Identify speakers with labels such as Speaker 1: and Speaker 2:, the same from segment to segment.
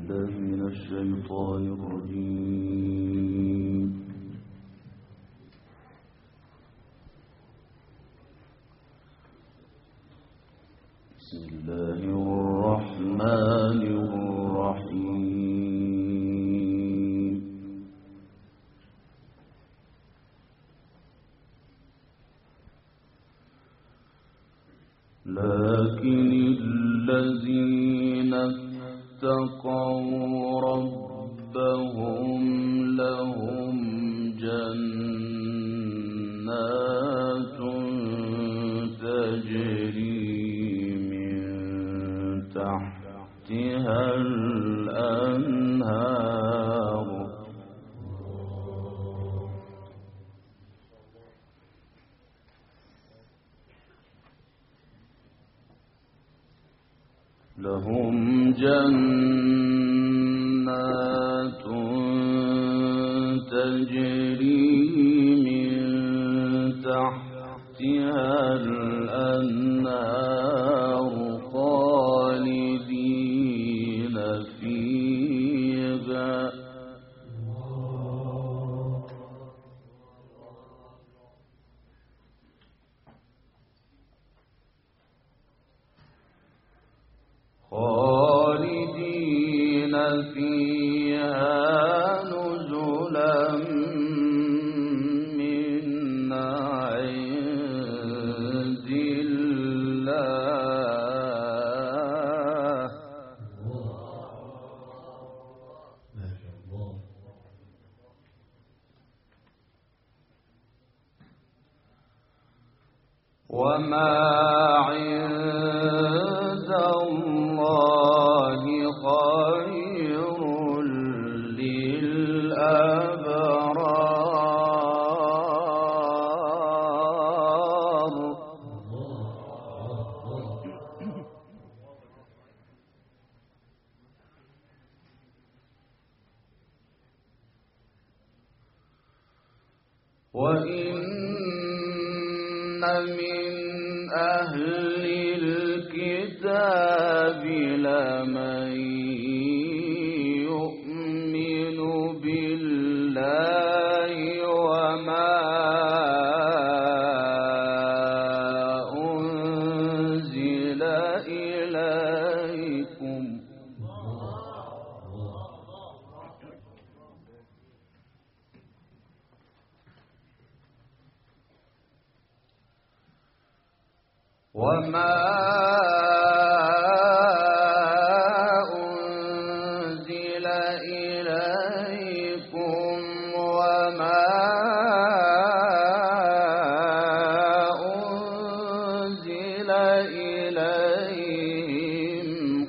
Speaker 1: بالله من الشيطان الرجيم. بسم الله الرحمن الرحيم. لكن الذين اتقوا ربهم لهم جنات تجري من تحتها الأنهار لهم جنات تجري من تحتها الأنهار خالدين فيها نزلا من عند الله وما عند الله خير للأبرار وإن من أهل الكتاب لمن يؤمن بالله وما أنزل إليكم وما أنزل إليهم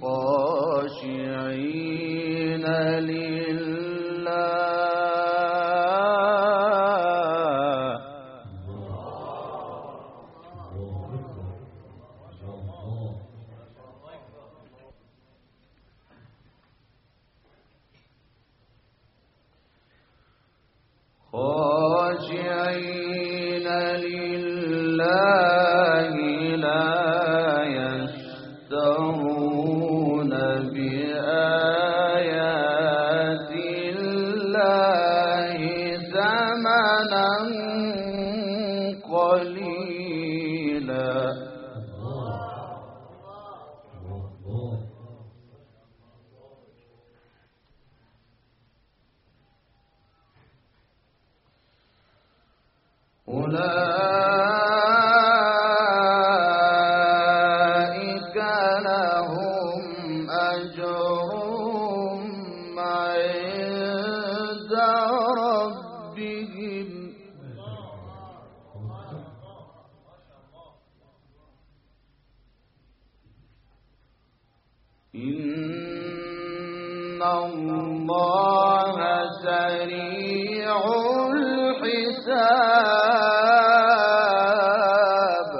Speaker 1: خاشعين لله لا يشترون بآيات الله ثمنا قليلا أولئك لهم أجرهم عند ربهم إن الله سريع الحساب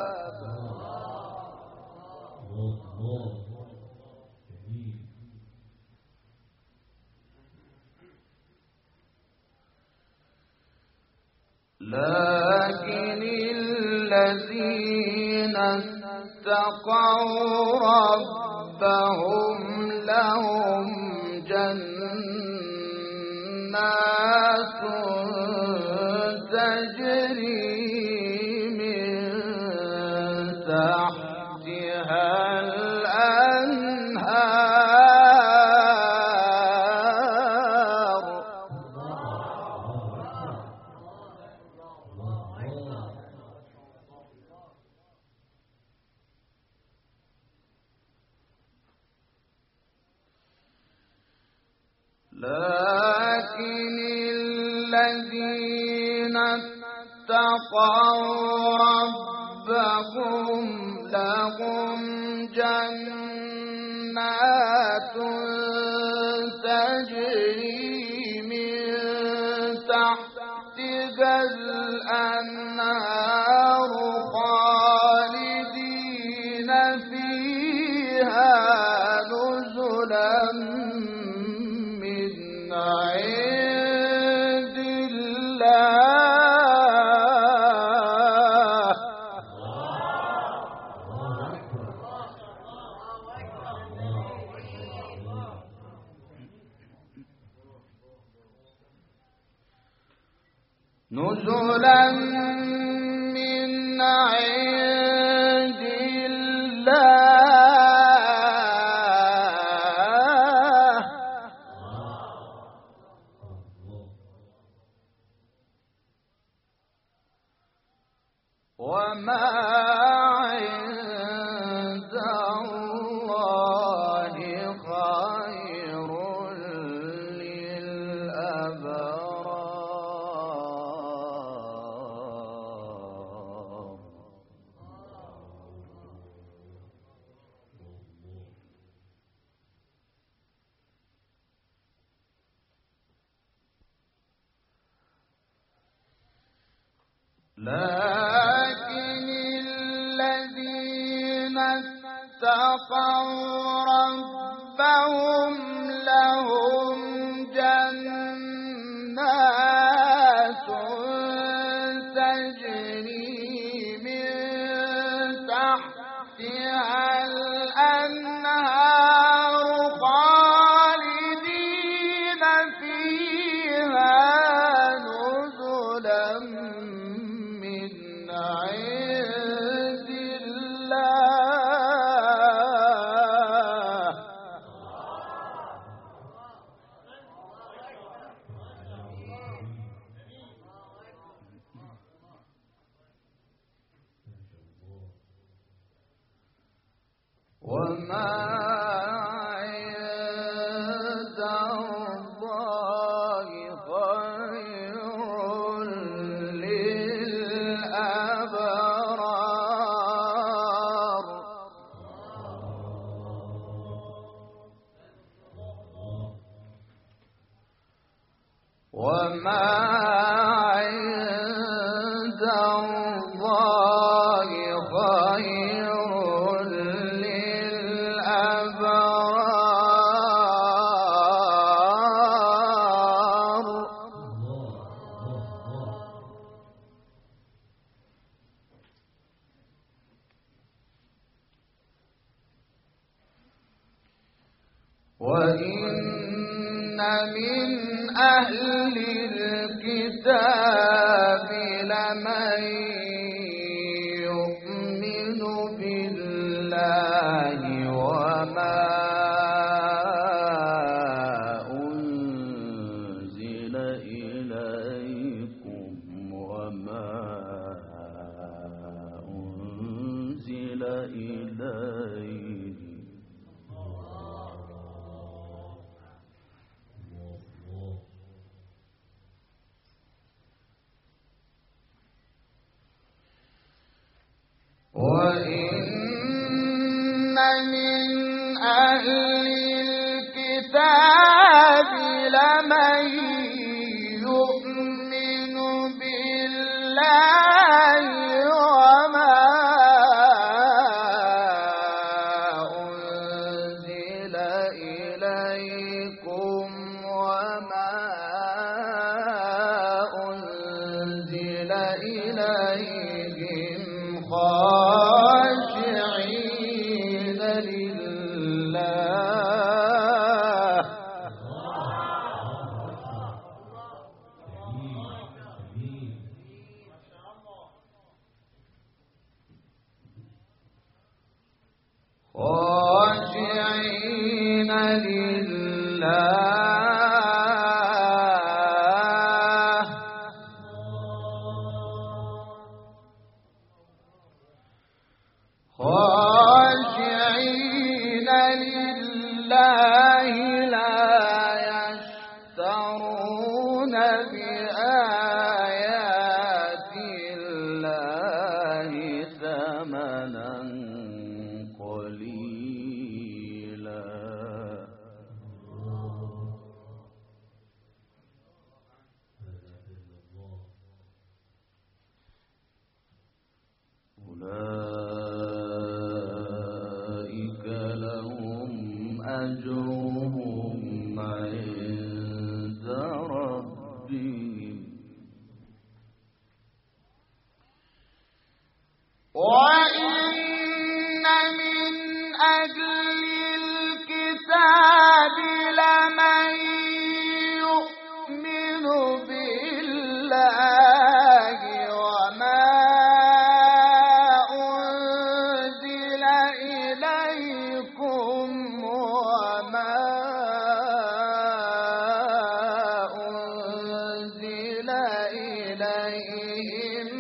Speaker 1: لكن الذين اتقوا ربهم لهم جنات لكن الذين اتقوا ربهم لهم جنات تجري من تحتها الأنهار خالدين فيها نزلا من عند الله. نزلا من عند الله. وما عند الله خير للأبرار. لكن الذين اتقوا ربهم لهم جنات تجري من تحتها الأنهار خالدين فيها نزلا من عند الله. وما عند الله خير للأبرار. وما عند الله خير للأبرار. وإن من أهل الكتاب لمن يؤمن بالله وما أنزل إليكم وما أنزل إليه وإن من أهل الكتاب لمن يؤمن بالله وما أنزل إليكم وما أنزل إليهم خاشعين لله. خاشعين لله. خاشعين لله لا أجرهم عند ربهم وإن من أهل الكتاب لمن يؤمن بالله وما أنزل إليكم وما أنزل إليهم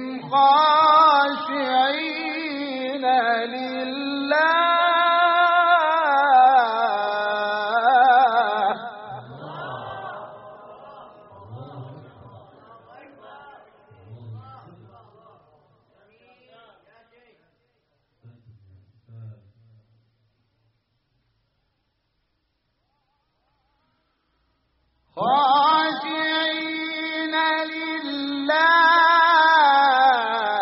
Speaker 1: خاشعين لله خاشعين لله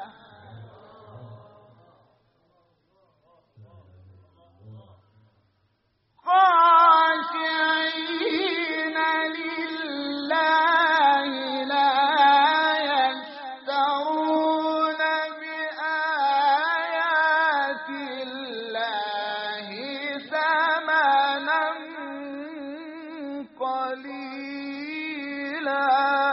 Speaker 1: خاشعين لله لا يشترون بآيات الله ثمنا قليلا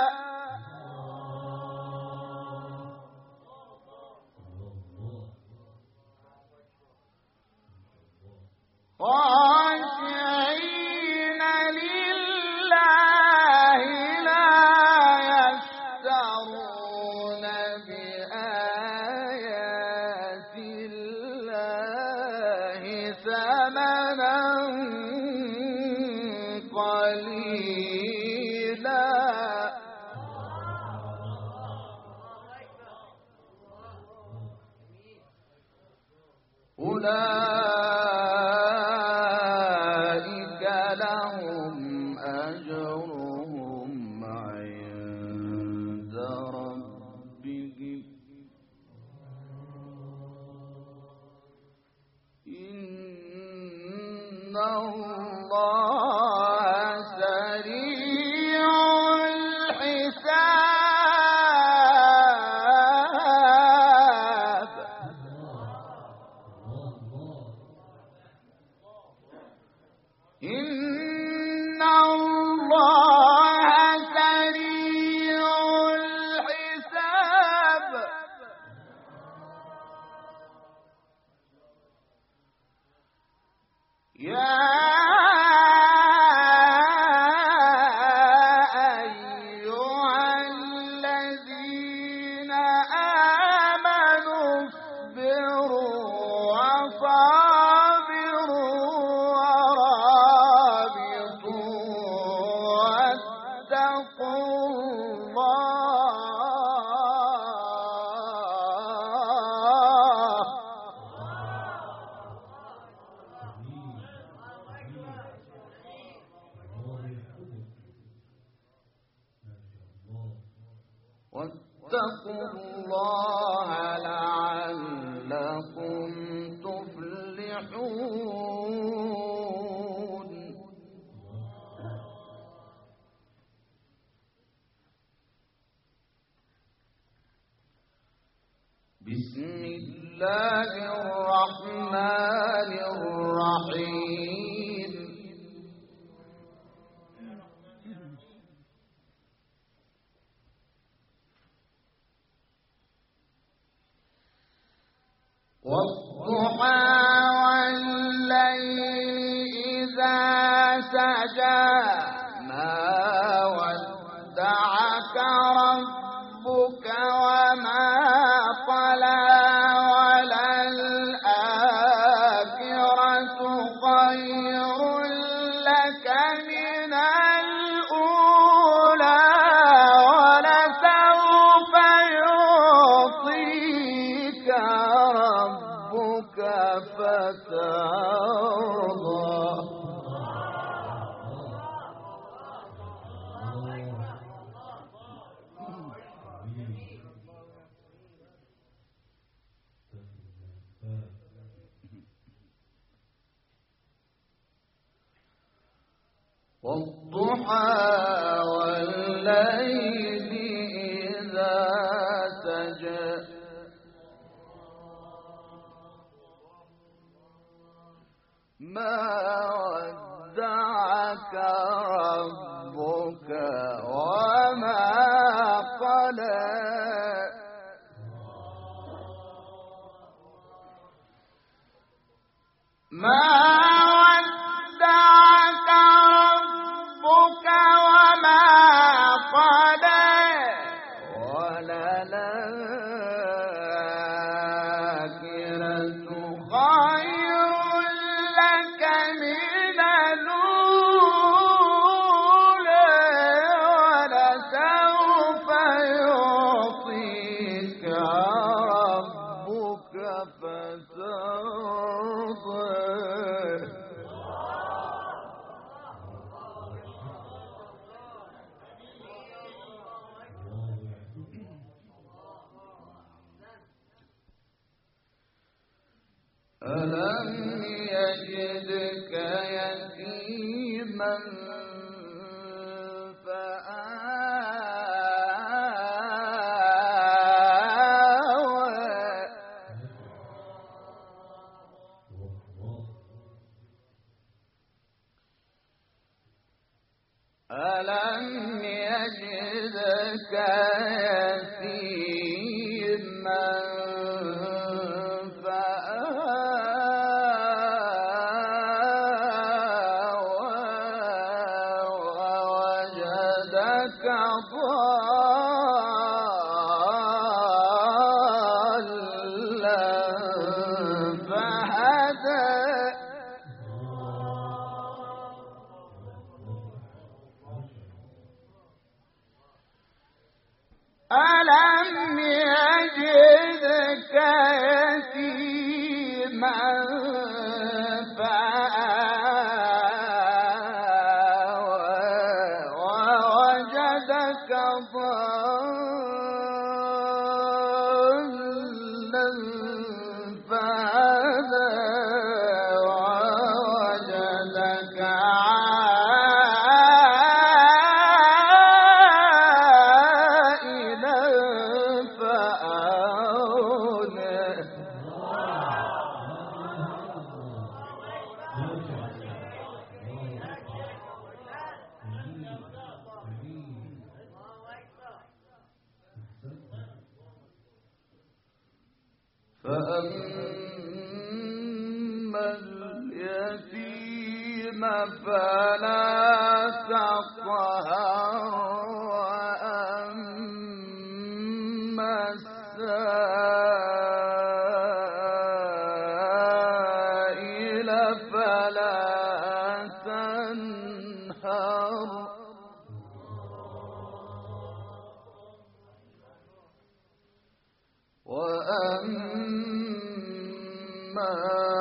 Speaker 1: خاشعين لله لا يشترون بآيات الله ثمنا قليلا أولئك لهم أجرهم عند ربهم إن الله سريع الحساب إن الله سريع الحساب يا أيها الذين آمنوا اصبروا وصابروا ورابطوا واتقوا الله واتقوا الله لعلكم تفلحون بسم الله الرحمن الرحيم والضحى والليل إذا سجى ما ودعك ربك وما قلى وللآخرة خير لك من الأولى ولسوف يعطيك ربك فترضى والضحى والليل إذا سجى ما ودعك ربك وما قلى ما ودعك ربك وما قلى وللآخرة خير لك من الأولى ولسوف يعطيك ربك فترضى ألم يجدك يتيما فآوى ألم يجدك يتيما ألم يجدك يتيما فآوى ووجدك ضالا فهدى ووجدك فأما اليتيم فلا تقهر وأما السائل فلا تنهر وأما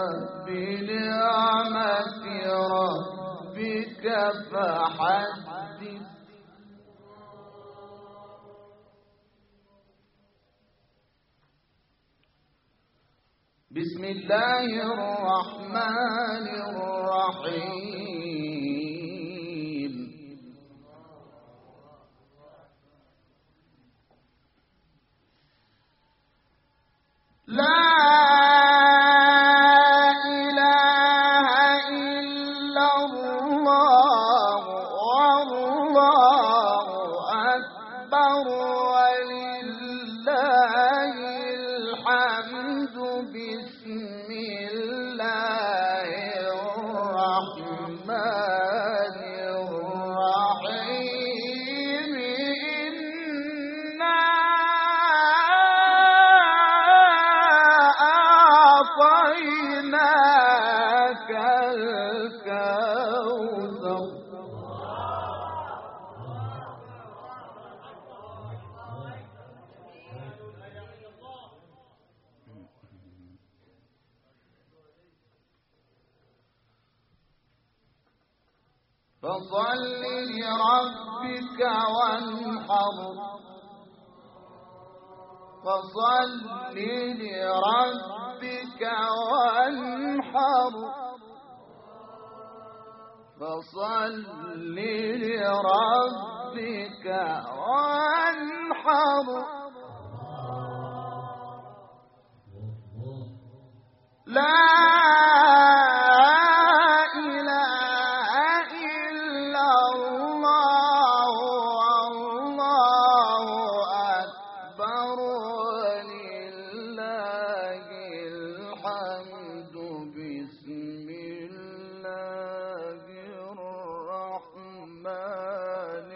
Speaker 1: بنعمة ربك فحدث بسم الله الرحمن الرحيم لا إله إلا الله والله أكبر ولله الحمد بسم الله الرحمن الرحيم إنا أعطيناك الكوثر فصل لربك وانحر فصل لربك وانحر فصل لربك وانحر لا إله إلا الله والله أكبر ولله الحمد بسم الله الرحمن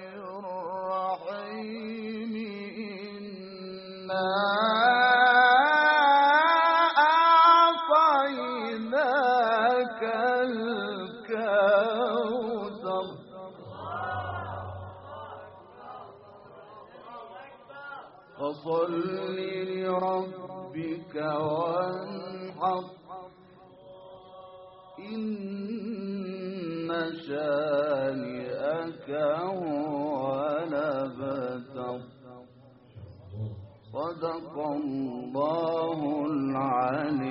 Speaker 1: الرحيم إنا أعطيناك الكوثر فصل لربك وانحر إن شانئك هو الأبتر صدق الله العلي